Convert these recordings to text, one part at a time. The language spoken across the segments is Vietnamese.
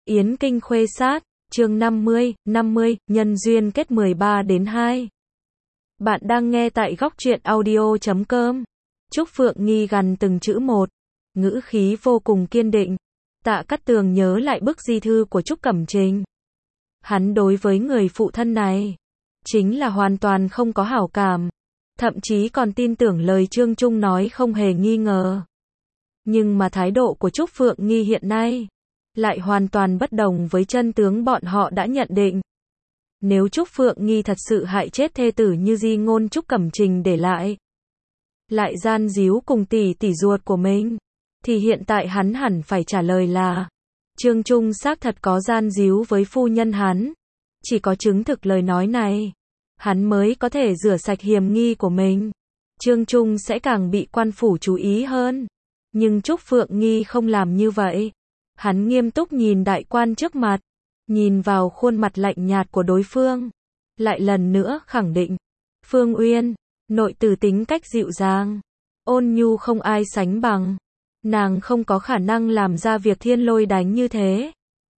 Yến Kinh Khuê Sát, chương 50, nhân duyên kết 13-2. Bạn đang nghe tại góc truyện audio.com. Trúc Phượng Nghi gằn từng chữ một, ngữ khí vô cùng kiên định. Tạ Cát Tường nhớ lại bức di thư của Trúc Cẩm Trình. Hắn đối với người phụ thân này, chính là hoàn toàn không có hảo cảm, thậm chí còn tin tưởng lời Trương Trung nói không hề nghi ngờ. Nhưng mà thái độ của Trúc Phượng Nghi hiện nay lại hoàn toàn bất đồng với chân tướng bọn họ đã nhận định. Nếu Trúc Phượng Nghi thật sự hại chết thê tử như di ngôn Trúc Cẩm Trình để lại gian díu cùng tỷ ruột của mình, thì hiện tại hắn hẳn phải trả lời là Trương Trung xác thật có gian díu với phu nhân hắn. Chỉ có chứng thực lời nói này, hắn mới có thể rửa sạch hiềm nghi của mình. Trương Trung sẽ càng bị quan phủ chú ý hơn. Nhưng Trúc Phượng Nghi không làm như vậy. Hắn nghiêm túc nhìn đại quan trước mặt, nhìn vào khuôn mặt lạnh nhạt của đối phương, lại lần nữa khẳng định, Phương Uyên, nội tử tính cách dịu dàng, ôn nhu không ai sánh bằng, nàng không có khả năng làm ra việc thiên lôi đánh như thế.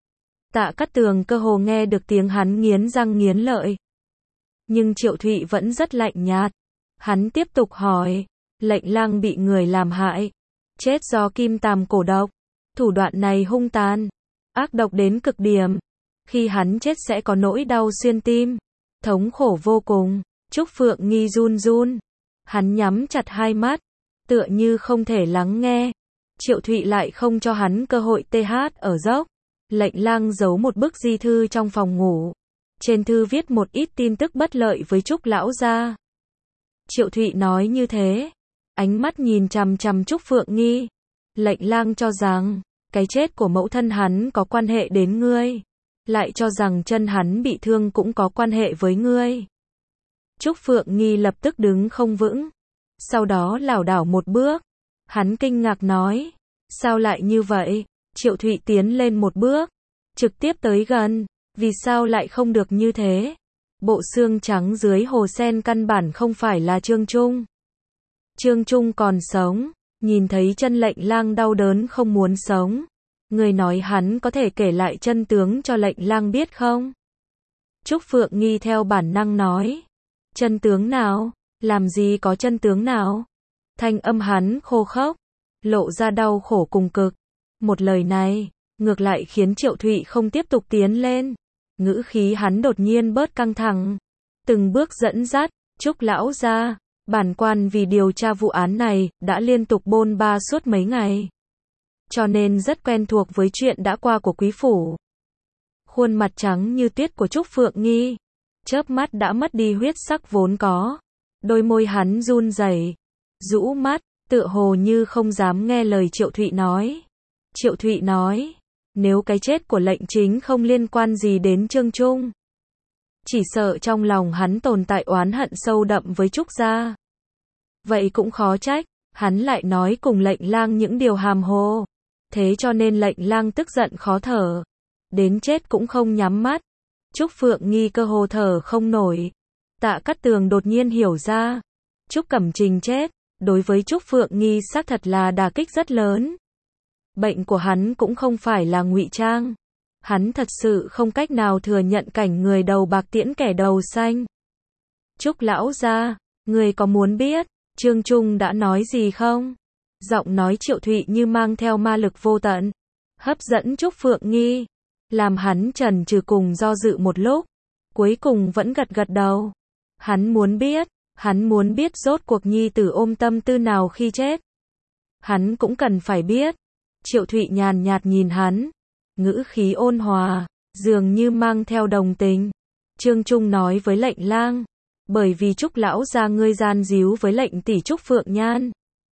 Tạ Cát Tường cơ hồ nghe được tiếng hắn nghiến răng nghiến lợi. Nhưng Triệu Thụy vẫn rất lạnh nhạt. Hắn tiếp tục hỏi, Lệnh Lang bị người làm hại, chết do kim tàm cổ độc. Thủ đoạn này hung tàn, ác độc đến cực điểm. Khi hắn chết sẽ có nỗi đau xuyên tim, thống khổ vô cùng. Trúc Phượng Nghi run run. Hắn nhắm chặt hai mắt, tựa như không thể lắng nghe. Triệu Thụy lại không cho hắn cơ hội ở dốc. Lệnh Lang giấu một bức di thư trong phòng ngủ. Trên thư viết một ít tin tức bất lợi với Trúc lão gia. Triệu Thụy nói như thế, ánh mắt nhìn chằm chằm Trúc Phượng Nghi. Lệnh Lang cho rằng, cái chết của mẫu thân hắn có quan hệ đến ngươi. Lại cho rằng chân hắn bị thương cũng có quan hệ với ngươi. Trúc Phượng Nghi lập tức đứng không vững. Sau đó lảo đảo một bước. Hắn kinh ngạc nói, sao lại như vậy? Triệu Thụy tiến lên một bước, trực tiếp tới gần. Vì sao lại không được như thế? Bộ xương trắng dưới hồ sen căn bản không phải là Trương Trung. Trương Trung còn sống. Nhìn thấy chân Lệnh Lang đau đớn không muốn sống. Người nói hắn có thể kể lại chân tướng cho Lệnh Lang biết không? Trúc Phượng Nghi theo bản năng nói. Chân tướng nào? Làm gì có chân tướng nào? Thanh âm hắn khô khốc, lộ ra đau khổ cùng cực. Một lời này, ngược lại khiến Triệu Thụy không tiếp tục tiến lên. Ngữ khí hắn đột nhiên bớt căng thẳng. Từng bước dẫn dắt, Trúc lão gia. Bản quan vì điều tra vụ án này, đã liên tục bôn ba suốt mấy ngày. Cho nên rất quen thuộc với chuyện đã qua của quý phủ. Khuôn mặt trắng như tuyết của Trúc Phượng Nghi, chớp mắt đã mất đi huyết sắc vốn có. Đôi môi hắn run rẩy, rũ mắt, tựa hồ như không dám nghe lời Triệu Thụy nói. Triệu Thụy nói, nếu cái chết của Lệnh Chính không liên quan gì đến Trương Trung, chỉ sợ trong lòng hắn tồn tại oán hận sâu đậm với Trúc gia. Vậy cũng khó trách, hắn lại nói cùng Lệnh Lang những điều hàm hồ. Thế cho nên Lệnh Lang tức giận khó thở, đến chết cũng không nhắm mắt. Trúc Phượng Nghi cơ hồ thở không nổi. Tạ Cát Tường đột nhiên hiểu ra, Trúc Cẩm Trình chết, đối với Trúc Phượng Nghi xác thật là đả kích rất lớn. Bệnh của hắn cũng không phải là ngụy trang. Hắn thật sự không cách nào thừa nhận cảnh người đầu bạc tiễn kẻ đầu xanh. Trúc lão gia, người có muốn biết Trương Trung đã nói gì không? Giọng nói Triệu Thụy như mang theo ma lực vô tận, hấp dẫn Trúc Phượng Nghi, làm hắn chần chừ cùng do dự một lúc, cuối cùng vẫn gật đầu. Hắn muốn biết rốt cuộc nhi tử ôm tâm tư nào khi chết. Hắn cũng cần phải biết. Triệu Thụy nhàn nhạt nhìn hắn, ngữ khí ôn hòa, dường như mang theo đồng tình. Trương Trung nói với Lệnh Lang, bởi vì Trúc lão gia ngươi gian díu với Lệnh tỷ Trúc Phượng Nhan.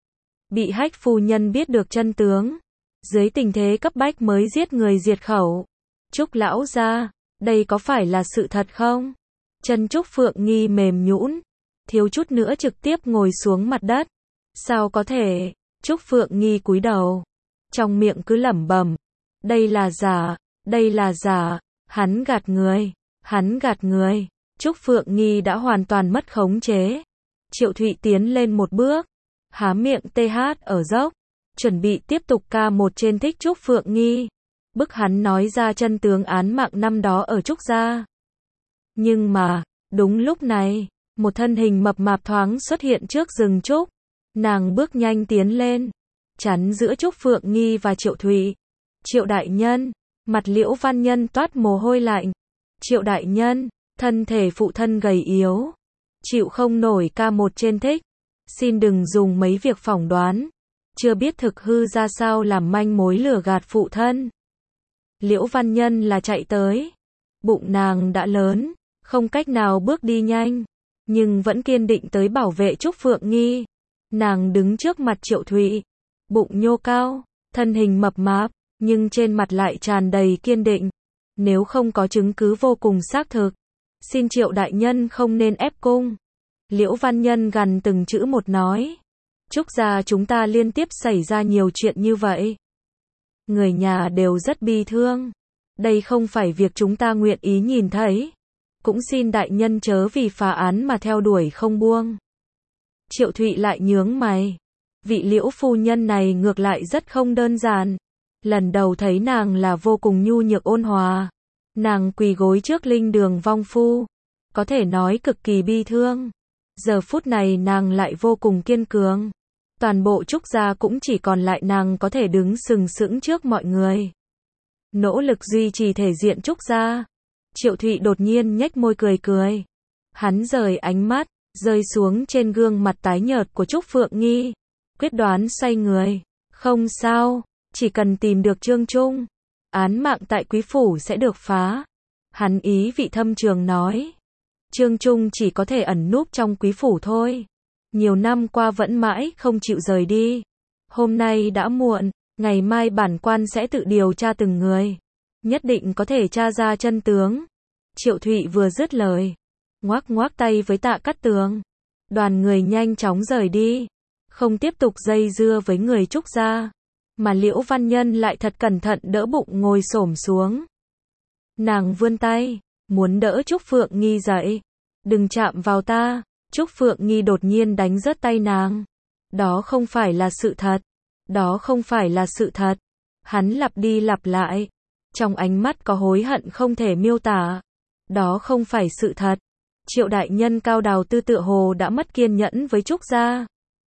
Bị Hách phu nhân biết được chân tướng, dưới tình thế cấp bách mới giết người diệt khẩu. Trúc lão gia, đây có phải là sự thật không? Chân Trúc Phượng Nghi mềm nhũn, thiếu chút nữa trực tiếp ngồi xuống mặt đất. Sao có thể? Trúc Phượng Nghi cúi đầu, trong miệng cứ lẩm bẩm, đây là giả, hắn gạt người. Trúc Phượng Nghi đã hoàn toàn mất khống chế. Triệu Thụy tiến lên một bước, há miệng ở dốc, chuẩn bị tiếp tục ca một trên thích Trúc Phượng Nghi. bức hắn nói ra chân tướng án mạng năm đó ở Trúc gia. Nhưng mà, đúng lúc này, một thân hình mập mạp thoáng xuất hiện trước rừng trúc. Nàng bước nhanh tiến lên, chắn giữa Trúc Phượng Nghi và Triệu Thụy. Triệu đại nhân, mặt Liễu Văn Nhân toát mồ hôi lạnh. Triệu đại nhân, thân thể phụ thân gầy yếu, chịu không nổi ca một trên thích. Xin đừng dùng mấy việc phỏng đoán, chưa biết thực hư ra sao làm manh mối lừa gạt phụ thân. Liễu Văn Nhân là chạy tới. Bụng nàng đã lớn, không cách nào bước đi nhanh, nhưng vẫn kiên định tới bảo vệ Trúc Phượng Nghi. Nàng đứng trước mặt Triệu Thụy, bụng nhô cao, thân hình mập mạp, nhưng trên mặt lại tràn đầy kiên định. Nếu không có chứng cứ vô cùng xác thực, xin Triệu đại nhân không nên ép cung. Liễu Văn Nhân gằn từng chữ một nói. Trúc gia chúng ta liên tiếp xảy ra nhiều chuyện như vậy. Người nhà đều rất bi thương. Đây không phải việc chúng ta nguyện ý nhìn thấy. Cũng xin đại nhân chớ vì phá án mà theo đuổi không buông. Triệu Thụy lại nhướng mày. Vị Liễu phu nhân này ngược lại rất không đơn giản. Lần đầu thấy nàng là vô cùng nhu nhược ôn hòa. Nàng quỳ gối trước linh đường vong phu, có thể nói cực kỳ bi thương. Giờ phút này nàng lại vô cùng kiên cường. Toàn bộ Trúc gia cũng chỉ còn lại nàng có thể đứng sừng sững trước mọi người. Nỗ lực duy trì thể diện Trúc gia. Triệu Thụy đột nhiên nhếch môi cười cười. Hắn rời ánh mắt, rơi xuống trên gương mặt tái nhợt của Trúc Phượng Nghi. Quyết đoán xoay người. Không sao, chỉ cần tìm được Trương Trung, án mạng tại Quý phủ sẽ được phá. Hắn ý vị thâm trường nói. Trương Trung chỉ có thể ẩn núp trong Quý phủ thôi. Nhiều năm qua vẫn mãi không chịu rời đi. Hôm nay đã muộn, ngày mai bản quan sẽ tự điều tra từng người. Nhất định có thể tra ra chân tướng. Triệu Thụy vừa dứt lời, ngoắc ngoắc tay với Tạ Cát Tường. Đoàn người nhanh chóng rời đi, không tiếp tục dây dưa với người Trúc gia. Mà Liễu Văn Nhân lại thật cẩn thận đỡ bụng ngồi xổm xuống. Nàng vươn tay, muốn đỡ Trúc Phượng Nghi dậy. Đừng chạm vào ta. Trúc Phượng Nghi đột nhiên đánh rớt tay nàng. Đó không phải là sự thật. Đó không phải là sự thật. Hắn lặp đi lặp lại. Trong ánh mắt có hối hận không thể miêu tả. Đó không phải sự thật. Triệu đại nhân Cao Đào Tư tựa hồ đã mất kiên nhẫn với Trúc gia.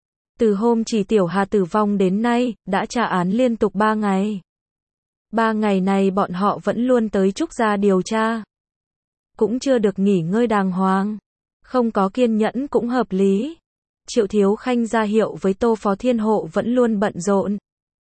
Từ hôm Chỉ Tiểu Hà tử vong đến nay, đã tra án liên tục 3 ngày. 3 ngày này bọn họ vẫn luôn tới Trúc gia điều tra. Cũng chưa được nghỉ ngơi đàng hoàng. Không có kiên nhẫn cũng hợp lý. Triệu Thiếu Khanh ra hiệu với Tô Phó Thiên Hộ vẫn luôn bận rộn.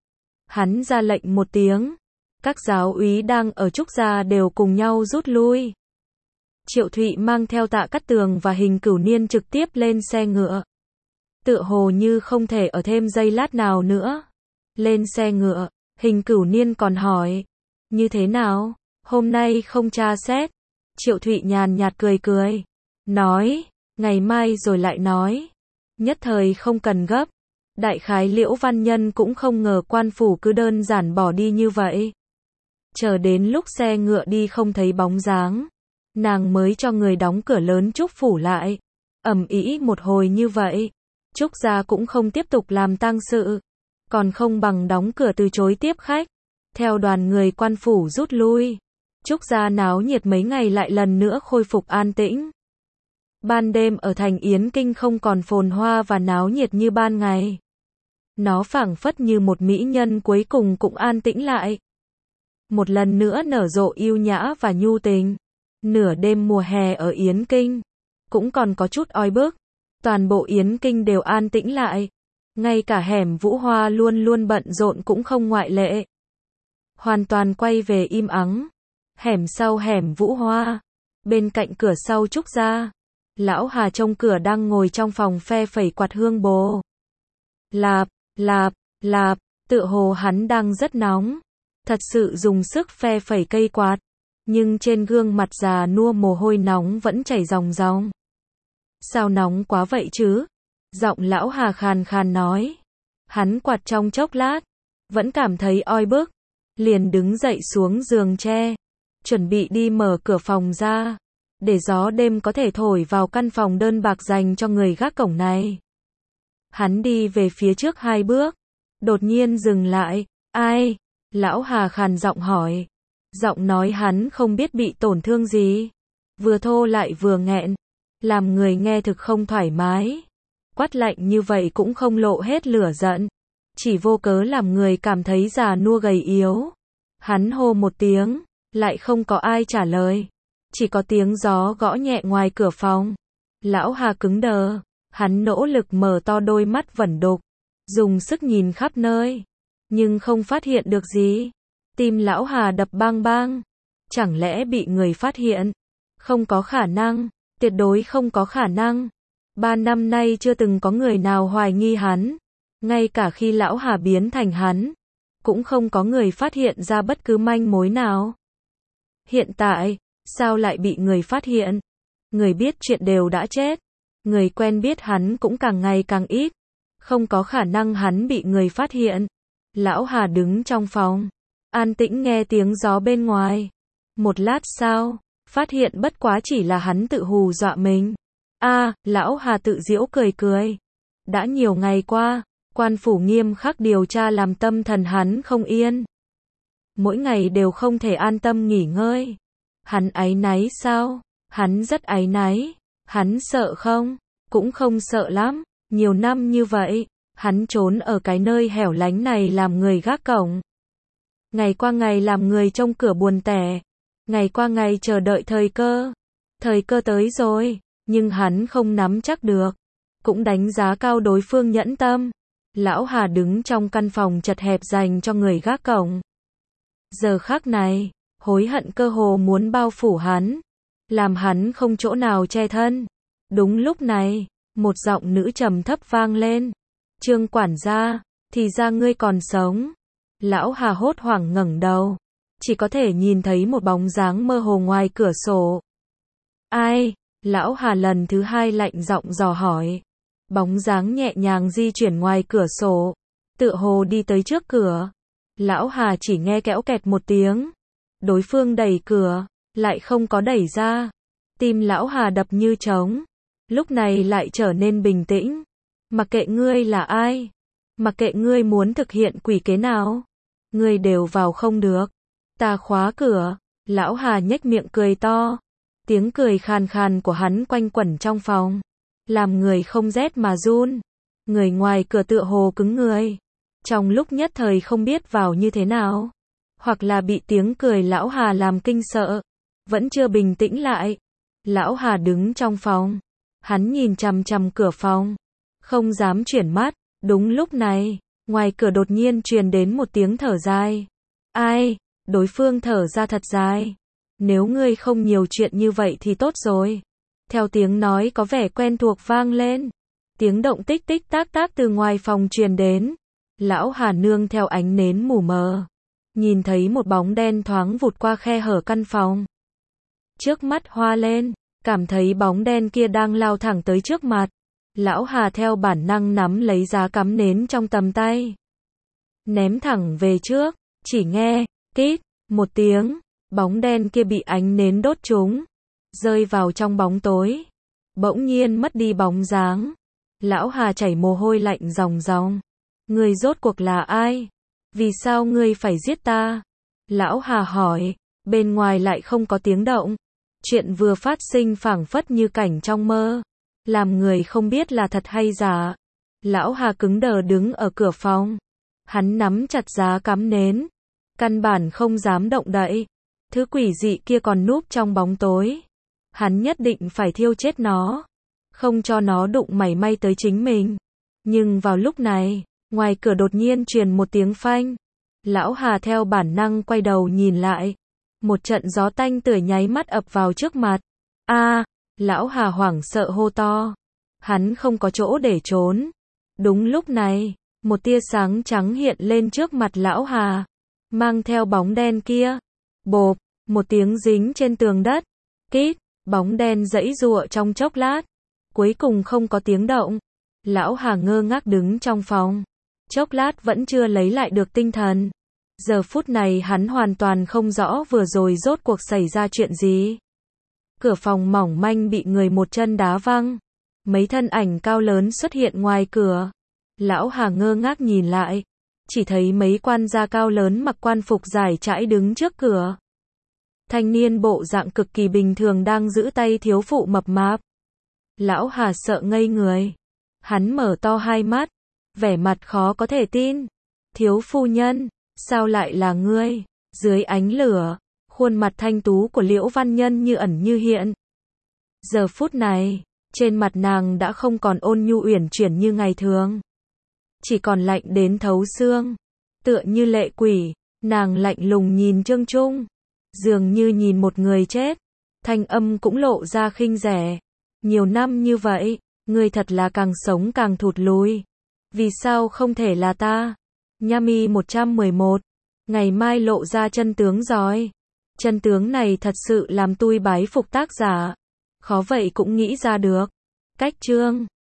Hắn ra lệnh một tiếng. Các giáo úy đang ở Trúc gia đều cùng nhau rút lui. Triệu Thụy mang theo Tạ Cát Tường và Hình Cửu Niên trực tiếp lên xe ngựa. Tựa hồ như không thể ở thêm giây lát nào nữa. Lên xe ngựa, Hình Cửu Niên còn hỏi. Như thế nào? Hôm nay không tra xét. Triệu Thụy nhàn nhạt cười cười. Nói, ngày mai rồi lại nói. Nhất thời không cần gấp. Đại khái Liễu Văn Nhân cũng không ngờ quan phủ cứ đơn giản bỏ đi như vậy. Chờ đến lúc xe ngựa đi không thấy bóng dáng, nàng mới cho người đóng cửa lớn Trúc phủ lại. Ầm ĩ một hồi như vậy, Trúc gia cũng không tiếp tục làm tang sự, còn không bằng đóng cửa từ chối tiếp khách. Theo đoàn người quan phủ rút lui, Trúc gia náo nhiệt mấy ngày lại lần nữa khôi phục an tĩnh. Ban đêm ở thành Yến Kinh không còn phồn hoa và náo nhiệt như ban ngày. Nó phảng phất như một mỹ nhân cuối cùng cũng an tĩnh lại. Một lần nữa nở rộ yêu nhã và nhu tình. Nửa đêm mùa hè ở Yến Kinh, cũng còn có chút oi bức. Toàn bộ Yến Kinh đều an tĩnh lại. Ngay cả hẻm Vũ Hoa luôn luôn bận rộn cũng không ngoại lệ. Hoàn toàn quay về im ắng. Hẻm sau hẻm Vũ Hoa, bên cạnh cửa sau Trúc gia, Lão Hà trông cửa đang ngồi trong phòng phe phẩy quạt hương bồ. Lạp, lạp, lạp, tựa hồ hắn đang rất nóng. Thật sự dùng sức phe phẩy cây quạt. Nhưng trên gương mặt già nua mồ hôi nóng vẫn chảy ròng ròng. Sao nóng quá vậy chứ? Giọng Lão Hà khàn khàn nói. Hắn quạt trong chốc lát, vẫn cảm thấy oi bức. Liền đứng dậy xuống giường tre, chuẩn bị đi mở cửa phòng ra, để gió đêm có thể thổi vào căn phòng đơn bạc dành cho người gác cổng này. Hắn đi về phía trước 2 bước, đột nhiên dừng lại. Ai? Lão Hà khàn giọng hỏi. Giọng nói hắn không biết bị tổn thương gì. Vừa thô lại vừa nghẹn. Làm người nghe thực không thoải mái. Quát lạnh như vậy cũng không lộ hết lửa giận. Chỉ vô cớ làm người cảm thấy già nua gầy yếu. Hắn hô một tiếng, lại không có ai trả lời. Chỉ có tiếng gió gõ nhẹ ngoài cửa phòng. Lão Hà cứng đờ. Hắn nỗ lực mở to đôi mắt vẩn đục. Dùng sức nhìn khắp nơi. Nhưng không phát hiện được gì. Tim Lão Hà đập bang bang. Chẳng lẽ bị người phát hiện? Không có khả năng. Tuyệt đối không có khả năng. 3 năm nay chưa từng có người nào hoài nghi hắn. Ngay cả khi Lão Hà biến thành hắn, cũng không có người phát hiện ra bất cứ manh mối nào. Hiện tại, sao lại bị người phát hiện? Người biết chuyện đều đã chết. Người quen biết hắn cũng càng ngày càng ít. Không có khả năng hắn bị người phát hiện. Lão Hà đứng trong phòng, an tĩnh nghe tiếng gió bên ngoài. Một lát sau, phát hiện bất quá chỉ là hắn tự hù dọa mình. Lão Hà tự giễu cười cười. Đã nhiều ngày qua, quan phủ nghiêm khắc điều tra làm tâm thần hắn không yên. Mỗi ngày đều không thể an tâm nghỉ ngơi. Hắn áy náy sao? Hắn rất áy náy. Hắn sợ không? Cũng không sợ lắm. Nhiều năm như vậy, hắn trốn ở cái nơi hẻo lánh này làm người gác cổng. Ngày qua ngày làm người trông cửa buồn tẻ. Ngày qua ngày chờ đợi thời cơ. Thời cơ tới rồi, nhưng hắn không nắm chắc được. Cũng đánh giá cao đối phương nhẫn tâm. Lão Hà đứng trong căn phòng chật hẹp dành cho người gác cổng. Giờ khắc này, hối hận cơ hồ muốn bao phủ hắn. Làm hắn không chỗ nào che thân. Đúng lúc này, một giọng nữ trầm thấp vang lên. Trương quản gia, thì ra ngươi còn sống. Lão Hà hốt hoảng ngẩng đầu. Chỉ có thể nhìn thấy một bóng dáng mơ hồ ngoài cửa sổ. Ai? Lão Hà lần thứ hai lạnh giọng dò hỏi. Bóng dáng nhẹ nhàng di chuyển ngoài cửa sổ. Tựa hồ đi tới trước cửa. Lão Hà chỉ nghe kẽo kẹt một tiếng. Đối phương đẩy cửa, lại không có đẩy ra. Tim Lão Hà đập như trống. Lúc này lại trở nên bình tĩnh. Mặc kệ ngươi là ai. Mặc kệ ngươi muốn thực hiện quỷ kế nào. Ngươi đều vào không được. Ta khóa cửa. Lão Hà nhếch miệng cười to. Tiếng cười khàn khàn của hắn quanh quẩn trong phòng. Làm người không rét mà run. Người ngoài cửa tựa hồ cứng người. Trong lúc nhất thời không biết vào như thế nào. Hoặc là bị tiếng cười Lão Hà làm kinh sợ. Vẫn chưa bình tĩnh lại. Lão Hà đứng trong phòng. Hắn nhìn chằm chằm cửa phòng. Không dám chuyển mắt. Đúng lúc này, ngoài cửa đột nhiên truyền đến một tiếng thở dài. Ai? Đối phương thở ra thật dài. Nếu ngươi không nhiều chuyện như vậy thì tốt rồi. Theo tiếng nói có vẻ quen thuộc vang lên. Tiếng động tích tích tác tác từ ngoài phòng truyền đến. Lão Hà nương theo ánh nến mù mờ. Nhìn thấy một bóng đen thoáng vụt qua khe hở căn phòng. Trước mắt hoa lên. Cảm thấy bóng đen kia đang lao thẳng tới trước mặt. Lão Hà theo bản năng nắm lấy giá cắm nến trong tầm tay. Ném thẳng về trước. Chỉ nghe, tít, một tiếng. Bóng đen kia bị ánh nến đốt trúng. Rơi vào trong bóng tối. Bỗng nhiên mất đi bóng dáng. Lão Hà chảy mồ hôi lạnh ròng ròng. Ngươi rốt cuộc là ai? Vì sao ngươi phải giết ta? Lão Hà hỏi. Bên ngoài lại không có tiếng động. Chuyện vừa phát sinh phảng phất như cảnh trong mơ. Làm người không biết là thật hay giả. Lão Hà cứng đờ đứng ở cửa phòng. Hắn nắm chặt giá cắm nến. Căn bản không dám động đậy. Thứ quỷ dị kia còn núp trong bóng tối. Hắn nhất định phải thiêu chết nó. Không cho nó đụng mảy may tới chính mình. Nhưng vào lúc này, ngoài cửa đột nhiên truyền một tiếng phanh. Lão Hà theo bản năng quay đầu nhìn lại. Một trận gió tanh tưởi nháy mắt ập vào trước mặt. Lão Hà hoảng sợ hô to. Hắn không có chỗ để trốn. Đúng lúc này, một tia sáng trắng hiện lên trước mặt Lão Hà. Mang theo bóng đen kia. Bộp, một tiếng dính trên tường đất. Kít, bóng đen giãy giụa trong chốc lát. Cuối cùng không có tiếng động. Lão Hà ngơ ngác đứng trong phòng. Chốc lát vẫn chưa lấy lại được tinh thần. Giờ phút này hắn hoàn toàn không rõ vừa rồi rốt cuộc xảy ra chuyện gì. Cửa phòng mỏng manh bị người một chân đá văng. Mấy thân ảnh cao lớn xuất hiện ngoài cửa. Lão Hà ngơ ngác nhìn lại. chỉ thấy mấy quan gia cao lớn mặc quan phục dài trải đứng trước cửa. Thanh niên bộ dạng cực kỳ bình thường đang giữ tay thiếu phụ mập mạp. Lão Hà sợ ngây người. Hắn mở to hai mắt, vẻ mặt khó có thể tin. Thiếu phu nhân, sao lại là ngươi? Dưới ánh lửa, khuôn mặt thanh tú của Liễu Văn Nhân như ẩn như hiện. Giờ phút này, trên mặt nàng đã không còn ôn nhu uyển chuyển như ngày thường, chỉ còn lạnh đến thấu xương. Tựa như lệ quỷ, nàng lạnh lùng nhìn Trương Trung, dường như nhìn một người chết. Thanh âm cũng lộ ra khinh rẻ. Nhiều năm như vậy, ngươi thật là càng sống càng thụt lùi. Vì sao không thể là ta? Nhami 111. Ngày mai lộ ra chân tướng rồi. Chân tướng này thật sự làm tui bái phục tác giả. Khó vậy cũng nghĩ ra được. Cách chương